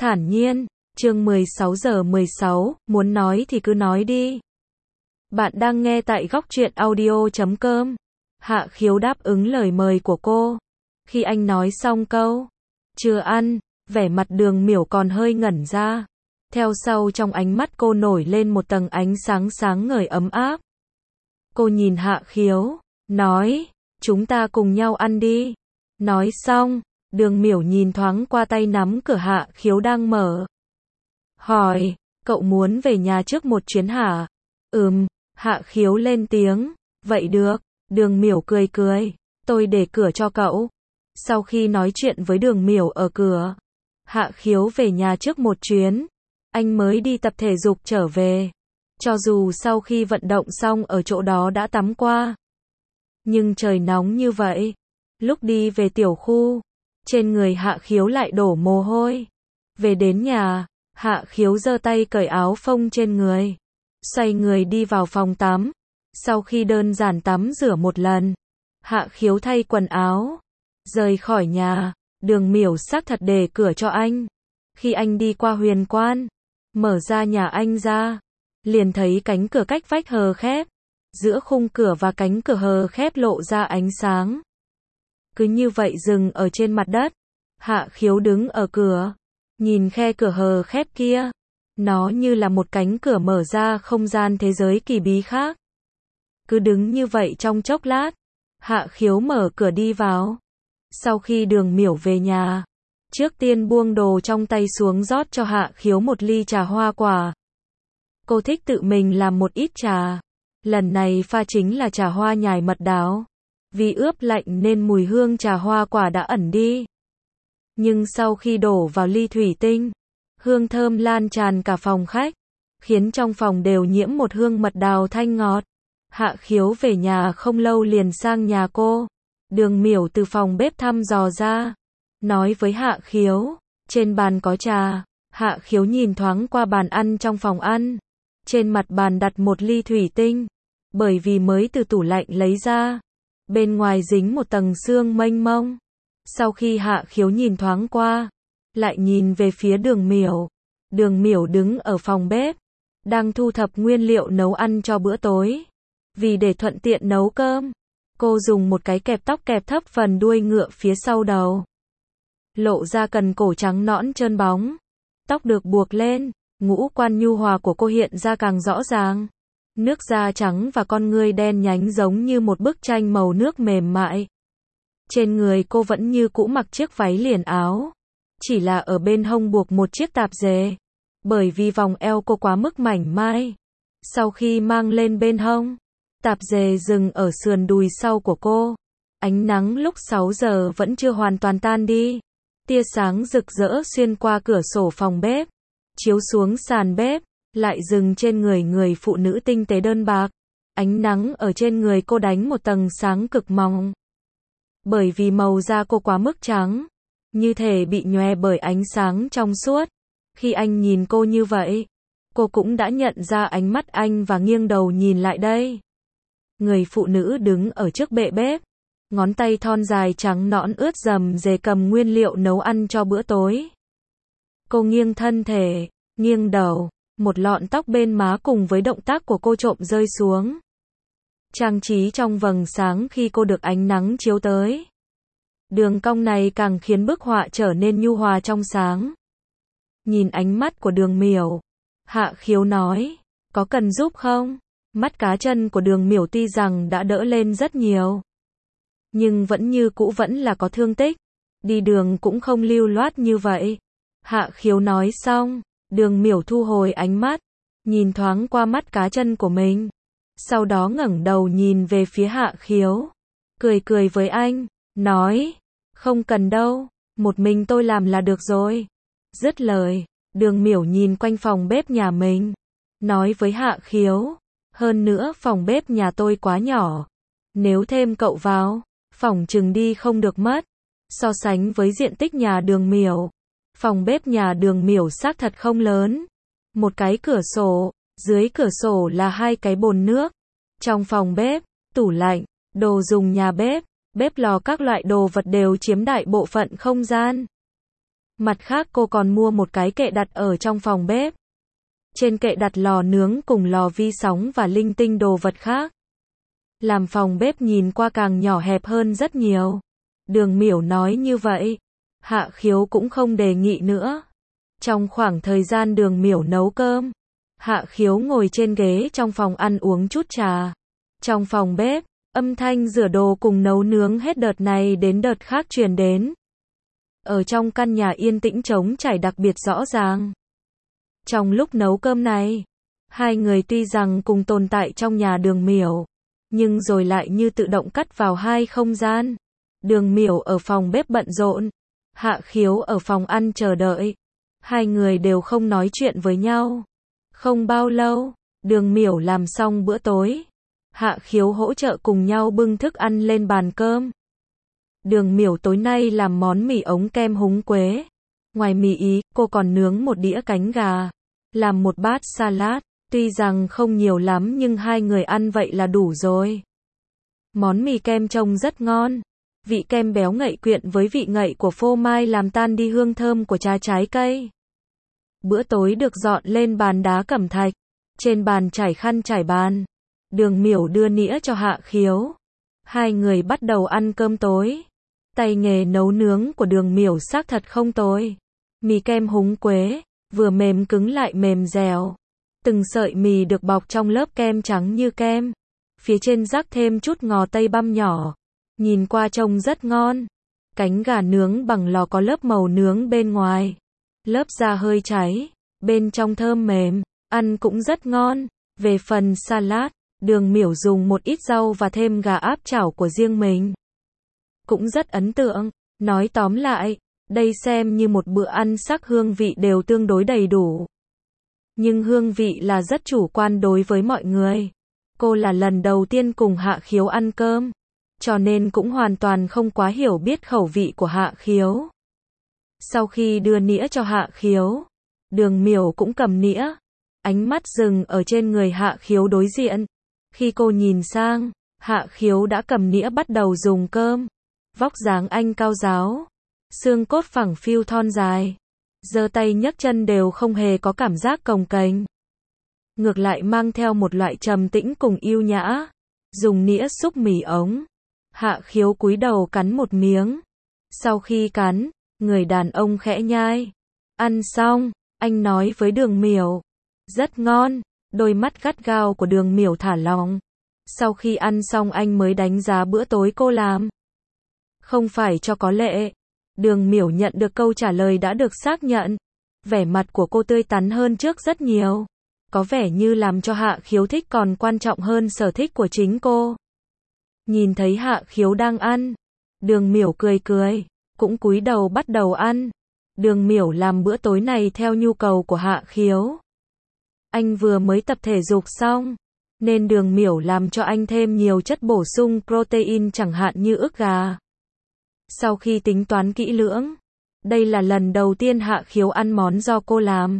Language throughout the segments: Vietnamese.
thản nhiên. Chương 16 giờ 16, muốn nói thì cứ nói đi. Bạn đang nghe tại góc truyện audio.com. Hạ Khiếu đáp ứng lời mời của cô. Khi anh nói xong câu chưa ăn, vẻ mặt Đường Miểu còn hơi ngẩn ra. Theo sau trong ánh mắt cô nổi lên một tầng ánh sáng sáng ngời ấm áp. Cô nhìn Hạ Khiếu, nói, chúng ta cùng nhau ăn đi. Nói xong, Đường Miểu nhìn thoáng qua tay nắm cửa Hạ Khiếu đang mở. Hỏi, cậu muốn về nhà trước một chuyến hả? Hạ Khiếu lên tiếng, vậy được. Đường Miểu cười cười, tôi để cửa cho cậu. Sau khi nói chuyện với Đường Miểu ở cửa, Hạ Khiếu về nhà trước một chuyến, anh mới đi tập thể dục trở về. Cho dù sau khi vận động xong ở chỗ đó đã tắm qua, nhưng trời nóng như vậy, lúc đi về tiểu khu, trên người Hạ Khiếu lại đổ mồ hôi. Về đến nhà, Hạ Khiếu giơ tay cởi áo phông trên người, xoay người đi vào phòng tắm. Sau khi đơn giản tắm rửa một lần, Hạ Khiếu thay quần áo, rời khỏi nhà. Đường Miểu xác thật để cửa cho anh. Khi anh đi qua Huyền Quan, mở ra nhà anh ra, liền thấy cánh cửa cách vách hờ khép. Giữa khung cửa và cánh cửa hờ khép lộ ra ánh sáng. Cứ như vậy dừng ở trên mặt đất. Hạ Khiếu đứng ở cửa, nhìn khe cửa hờ khép kia. Nó như là một cánh cửa mở ra không gian thế giới kỳ bí khác. Cứ đứng như vậy trong chốc lát, Hạ Khiếu mở cửa đi vào. Sau khi Đường Miểu về nhà, trước tiên buông đồ trong tay xuống rót cho Hạ Khiếu một ly trà hoa quả. Cô thích tự mình làm một ít trà. Lần này pha chính là trà hoa nhài mật đào. Vì ướp lạnh nên mùi hương trà hoa quả đã ẩn đi. Nhưng sau khi đổ vào ly thủy tinh, hương thơm lan tràn cả phòng khách, khiến trong phòng đều nhiễm một hương mật đào thanh ngọt. Hạ Khiếu về nhà không lâu liền sang nhà cô. Đường Miểu từ phòng bếp thăm dò ra, nói với Hạ Khiếu, trên bàn có trà. Hạ Khiếu nhìn thoáng qua bàn ăn trong phòng ăn. Trên mặt bàn đặt một ly thủy tinh, bởi vì mới từ tủ lạnh lấy ra. Bên ngoài dính một tầng sương mênh mông. Sau khi Hạ Khiếu nhìn thoáng qua, lại nhìn về phía Đường Miểu. Đường Miểu đứng ở phòng bếp, đang thu thập nguyên liệu nấu ăn cho bữa tối. Vì để thuận tiện nấu cơm, cô dùng một cái kẹp tóc kẹp thấp phần đuôi ngựa phía sau đầu, lộ ra cần cổ trắng nõn trơn bóng. Tóc được buộc lên, ngũ quan nhu hòa của cô hiện ra càng rõ ràng. Nước da trắng và con ngươi đen nhánh giống như một bức tranh màu nước mềm mại. Trên người cô vẫn như cũ mặc chiếc váy liền áo, chỉ là ở bên hông buộc một chiếc tạp dề, bởi vì vòng eo cô quá mức mảnh mai. Sau khi mang lên bên hông, tạp dề dừng ở sườn đùi sau của cô. Ánh nắng lúc 6 giờ vẫn chưa hoàn toàn tan đi. Tia sáng rực rỡ xuyên qua cửa sổ phòng bếp, chiếu xuống sàn bếp, lại dừng trên người người phụ nữ tinh tế đơn bạc. Ánh nắng ở trên người cô đánh một tầng sáng cực mỏng. Bởi vì màu da cô quá mức trắng, như thể bị nhòe bởi ánh sáng trong suốt. Khi anh nhìn cô như vậy, cô cũng đã nhận ra ánh mắt anh và nghiêng đầu nhìn lại đây. Người phụ nữ đứng ở trước bệ bếp, ngón tay thon dài trắng nõn ướt dầm dề cầm nguyên liệu nấu ăn cho bữa tối. Cô nghiêng thân thể, nghiêng đầu, một lọn tóc bên má cùng với động tác của cô trộm rơi xuống. Trang trí trong vầng sáng khi cô được ánh nắng chiếu tới. Đường cong này càng khiến bức họa trở nên nhu hòa trong sáng. Nhìn ánh mắt của Đường Miểu, Hạ Khiếu nói, có cần giúp không? Mắt cá chân của Đường Miểu tuy rằng đã đỡ lên rất nhiều, nhưng vẫn như cũ vẫn là có thương tích. Đi đường cũng không lưu loát như vậy. Hạ Khiếu nói xong, Đường Miểu thu hồi ánh mắt, nhìn thoáng qua mắt cá chân của mình. Sau đó ngẩng đầu nhìn về phía Hạ Khiếu, cười cười với anh, nói, không cần đâu, một mình tôi làm là được rồi. Dứt lời, Đường Miểu nhìn quanh phòng bếp nhà mình, nói với Hạ Khiếu, hơn nữa phòng bếp nhà tôi quá nhỏ, nếu thêm cậu vào, phòng chừng đi không được mất. So sánh với diện tích nhà Đường Miểu, phòng bếp nhà Đường Miểu xác thật không lớn. Một cái cửa sổ, dưới cửa sổ là hai cái bồn nước. Trong phòng bếp, tủ lạnh, đồ dùng nhà bếp, bếp lò các loại đồ vật đều chiếm đại bộ phận không gian. Mặt khác cô còn mua một cái kệ đặt ở trong phòng bếp. Trên kệ đặt lò nướng cùng lò vi sóng và linh tinh đồ vật khác. Làm phòng bếp nhìn qua càng nhỏ hẹp hơn rất nhiều. Đường Miểu nói như vậy. Hạ Khiếu cũng không đề nghị nữa. Trong khoảng thời gian Đường Miểu nấu cơm, Hạ Khiếu ngồi trên ghế trong phòng ăn uống chút trà. Trong phòng bếp, âm thanh rửa đồ cùng nấu nướng hết đợt này đến đợt khác truyền đến. Ở trong căn nhà yên tĩnh trống trải đặc biệt rõ ràng. Trong lúc nấu cơm này, hai người tuy rằng cùng tồn tại trong nhà Đường Miểu, nhưng rồi lại như tự động cắt vào hai không gian. Đường Miểu ở phòng bếp bận rộn, Hạ Khiếu ở phòng ăn chờ đợi. Hai người đều không nói chuyện với nhau. Không bao lâu, Đường Miểu làm xong bữa tối. Hạ Khiếu hỗ trợ cùng nhau bưng thức ăn lên bàn cơm. Đường Miểu tối nay làm món mì ống kem húng quế. Ngoài mì Ý, cô còn nướng một đĩa cánh gà. Làm một bát salad. Tuy rằng không nhiều lắm nhưng hai người ăn vậy là đủ rồi. Món mì kem trông rất ngon. Vị kem béo ngậy quyện với vị ngậy của phô mai làm tan đi hương thơm của trà trái cây. Bữa tối được dọn lên bàn đá cẩm thạch. Trên bàn trải khăn trải bàn. Đường Miểu đưa nĩa cho Hạ Khiếu. Hai người bắt đầu ăn cơm tối. Tay nghề nấu nướng của Đường Miểu xác thật không tồi. Mì kem húng quế, vừa mềm cứng lại mềm dẻo. Từng sợi mì được bọc trong lớp kem trắng như kem. Phía trên rắc thêm chút ngò tây băm nhỏ. Nhìn qua trông rất ngon. Cánh gà nướng bằng lò có lớp màu nướng bên ngoài. Lớp da hơi cháy, bên trong thơm mềm, ăn cũng rất ngon. Về phần salad, Đường Miểu dùng một ít rau và thêm gà áp chảo của riêng mình. Cũng rất ấn tượng. Nói tóm lại, đây xem như một bữa ăn sắc hương vị đều tương đối đầy đủ. Nhưng hương vị là rất chủ quan đối với mọi người. Cô là lần đầu tiên cùng Hạ Khiếu ăn cơm, cho nên cũng hoàn toàn không quá hiểu biết khẩu vị của Hạ Khiếu. Sau khi đưa nĩa cho Hạ Khiếu, Đường Miểu cũng cầm nĩa. Ánh mắt dừng ở trên người Hạ Khiếu đối diện. Khi cô nhìn sang, Hạ Khiếu đã cầm nĩa bắt đầu dùng cơm. Vóc dáng anh cao ráo, xương cốt phẳng phiu thon dài, giơ tay nhấc chân đều không hề có cảm giác cồng kềnh. Ngược lại mang theo một loại trầm tĩnh cùng yêu nhã. Dùng nĩa xúc mì ống. Hạ Khiếu cúi đầu cắn một miếng. Sau khi cắn, người đàn ông khẽ nhai. Ăn xong, anh nói với Đường Miểu. Rất ngon. Đôi mắt gắt gao của Đường Miểu thả lỏng. Sau khi ăn xong anh mới đánh giá bữa tối cô làm. Không phải cho có lệ. Đường Miểu nhận được câu trả lời đã được xác nhận. Vẻ mặt của cô tươi tắn hơn trước rất nhiều. Có vẻ như làm cho Hạ Khiếu thích còn quan trọng hơn sở thích của chính cô. Nhìn thấy Hạ Khiếu đang ăn, Đường Miểu cười cười, cũng cúi đầu bắt đầu ăn. Đường Miểu làm bữa tối này theo nhu cầu của Hạ Khiếu. Anh vừa mới tập thể dục xong, nên Đường Miểu làm cho anh thêm nhiều chất bổ sung protein chẳng hạn như ức gà. Sau khi tính toán kỹ lưỡng, đây là lần đầu tiên Hạ Khiếu ăn món do cô làm.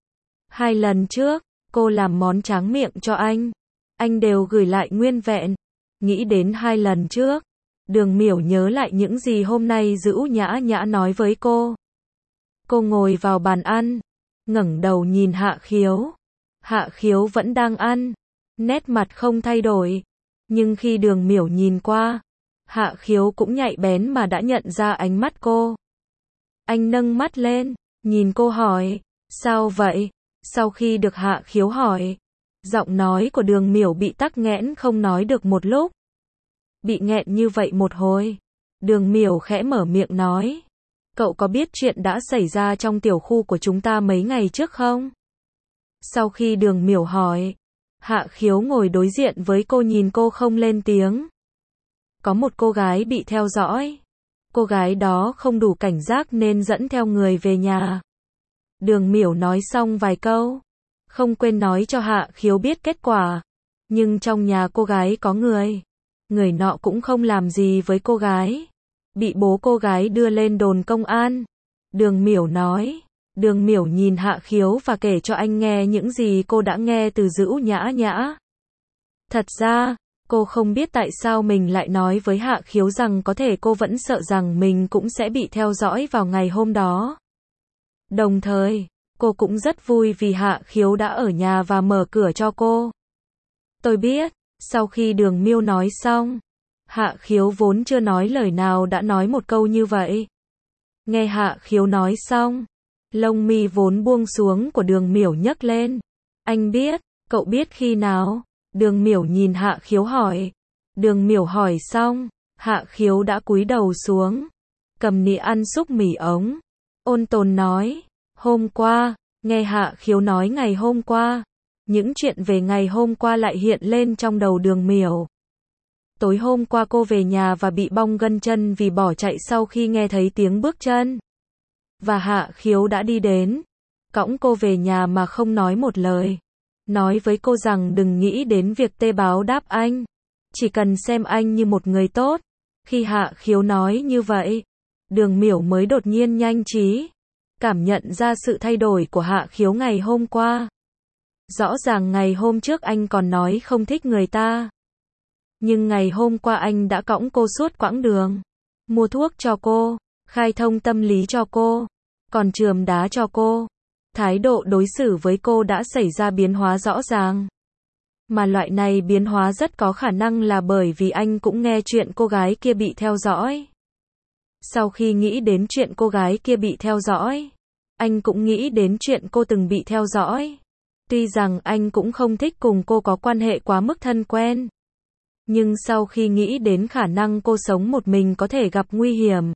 2 lần trước, cô làm món tráng miệng cho anh đều gửi lại nguyên vẹn. Nghĩ đến 2 lần trước, Đường Miểu nhớ lại những gì hôm nay Dữu Nhã Nhã nói với cô. Cô ngồi vào bàn ăn, ngẩng đầu nhìn Hạ Khiếu. Hạ Khiếu vẫn đang ăn, nét mặt không thay đổi. Nhưng khi Đường Miểu nhìn qua, Hạ Khiếu cũng nhạy bén mà đã nhận ra ánh mắt cô. Anh nâng mắt lên, nhìn cô hỏi, sao vậy? Sau khi được Hạ Khiếu hỏi, giọng nói của Đường Miểu bị tắc nghẽn không nói được một lúc. Bị nghẹn như vậy một hồi, Đường Miểu khẽ mở miệng nói. Cậu có biết chuyện đã xảy ra trong tiểu khu của chúng ta mấy ngày trước không? Sau khi Đường Miểu hỏi, Hạ Khiếu ngồi đối diện với cô nhìn cô không lên tiếng. Có một cô gái bị theo dõi. Cô gái đó không đủ cảnh giác nên dẫn theo người về nhà. Đường Miểu nói xong vài câu, không quên nói cho Hạ Khiếu biết kết quả. Nhưng trong nhà cô gái có người. Người nọ cũng không làm gì với cô gái. Bị bố cô gái đưa lên đồn công an. Đường Miểu nói. Đường Miểu nhìn Hạ Khiếu và kể cho anh nghe những gì cô đã nghe từ Dữu Nhã Nhã. Thật ra, cô không biết tại sao mình lại nói với Hạ Khiếu rằng có thể cô vẫn sợ rằng mình cũng sẽ bị theo dõi vào ngày hôm đó. Đồng thời, cô cũng rất vui vì Hạ Khiếu đã ở nhà và mở cửa cho cô. Tôi biết, sau khi Đường Miêu nói xong, Hạ Khiếu vốn chưa nói lời nào đã nói một câu như vậy. Nghe Hạ Khiếu nói xong, lông mi vốn buông xuống của Đường Miểu nhấc lên. Anh biết, cậu biết khi nào? Đường Miểu nhìn Hạ Khiếu hỏi. Đường Miểu hỏi xong, Hạ Khiếu đã cúi đầu xuống, cầm nĩa ăn xúc mì ống. Ôn tồn nói, hôm qua, nghe Hạ Khiếu nói ngày hôm qua, những chuyện về ngày hôm qua lại hiện lên trong đầu Đường Miểu. Tối hôm qua cô về nhà và bị bong gân chân vì bỏ chạy sau khi nghe thấy tiếng bước chân. Và Hạ Khiếu đã đi đến, cõng cô về nhà mà không nói một lời. Nói với cô rằng đừng nghĩ đến việc báo đáp anh, chỉ cần xem anh như một người tốt. Khi Hạ Khiếu nói như vậy, Đường Miểu mới đột nhiên nhanh trí, cảm nhận ra sự thay đổi của Hạ Khiếu ngày hôm qua. Rõ ràng ngày hôm trước anh còn nói không thích người ta. Nhưng ngày hôm qua anh đã cõng cô suốt quãng đường, mua thuốc cho cô, khai thông tâm lý cho cô, còn chườm đá cho cô. Thái độ đối xử với cô đã xảy ra biến hóa rõ ràng. Mà loại này biến hóa rất có khả năng là bởi vì anh cũng nghe chuyện cô gái kia bị theo dõi. Sau khi nghĩ đến chuyện cô gái kia bị theo dõi, anh cũng nghĩ đến chuyện cô từng bị theo dõi. Tuy rằng anh cũng không thích cùng cô có quan hệ quá mức thân quen. Nhưng sau khi nghĩ đến khả năng cô sống một mình có thể gặp nguy hiểm,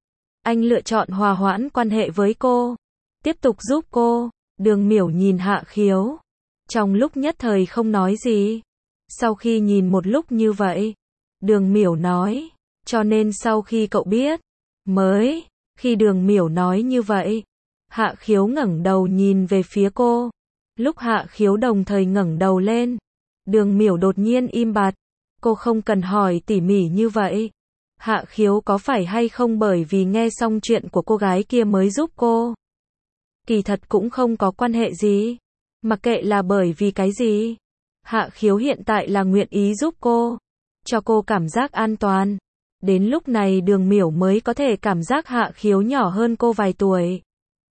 anh lựa chọn hòa hoãn quan hệ với cô, tiếp tục giúp cô. Đường Miểu nhìn Hạ Khiếu, trong lúc nhất thời không nói gì. Sau khi nhìn một lúc như vậy, Đường Miểu nói, cho nên sau khi cậu biết, mới, khi Đường Miểu nói như vậy, Hạ Khiếu ngẩng đầu nhìn về phía cô. Lúc Hạ Khiếu đồng thời ngẩng đầu lên, Đường Miểu đột nhiên im bặt. Cô không cần hỏi tỉ mỉ như vậy. Hạ Khiếu có phải hay không bởi vì nghe xong chuyện của cô gái kia mới giúp cô? Kỳ thật cũng không có quan hệ gì. Mặc kệ là bởi vì cái gì, Hạ Khiếu hiện tại là nguyện ý giúp cô, cho cô cảm giác an toàn. Đến lúc này Đường Miểu mới có thể cảm giác Hạ Khiếu nhỏ hơn cô vài tuổi.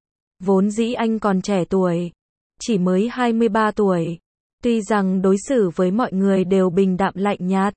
Vốn dĩ anh còn trẻ tuổi, chỉ mới 23 tuổi. Tuy rằng đối xử với mọi người đều bình đạm lạnh nhạt,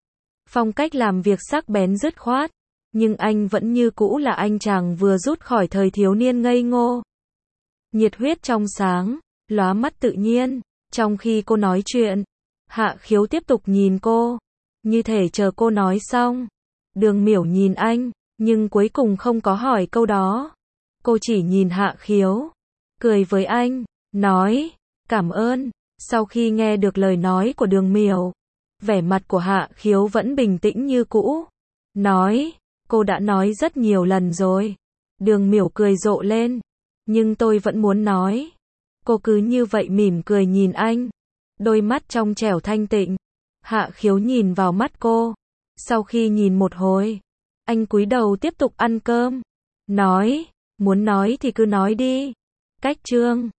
phong cách làm việc sắc bén dứt khoát, nhưng anh vẫn như cũ là anh chàng vừa rút khỏi thời thiếu niên ngây ngô. Nhiệt huyết trong sáng, lóa mắt tự nhiên. Trong khi cô nói chuyện, Hạ Khiếu tiếp tục nhìn cô, như thể chờ cô nói xong. Đường Miểu nhìn anh, nhưng cuối cùng không có hỏi câu đó. Cô chỉ nhìn Hạ Khiếu, cười với anh, nói, cảm ơn. Sau khi nghe được lời nói của Đường Miểu, vẻ mặt của Hạ Khiếu vẫn bình tĩnh như cũ. Nói, cô đã nói rất nhiều lần rồi. Đường Miểu cười rộ lên, nhưng tôi vẫn muốn nói. Cô cứ như vậy mỉm cười nhìn anh, đôi mắt trong trẻo thanh tịnh. Hạ Khiếu nhìn vào mắt cô. Sau khi nhìn một hồi, anh cúi đầu tiếp tục ăn cơm. Nói, muốn nói thì cứ nói đi. Cách chương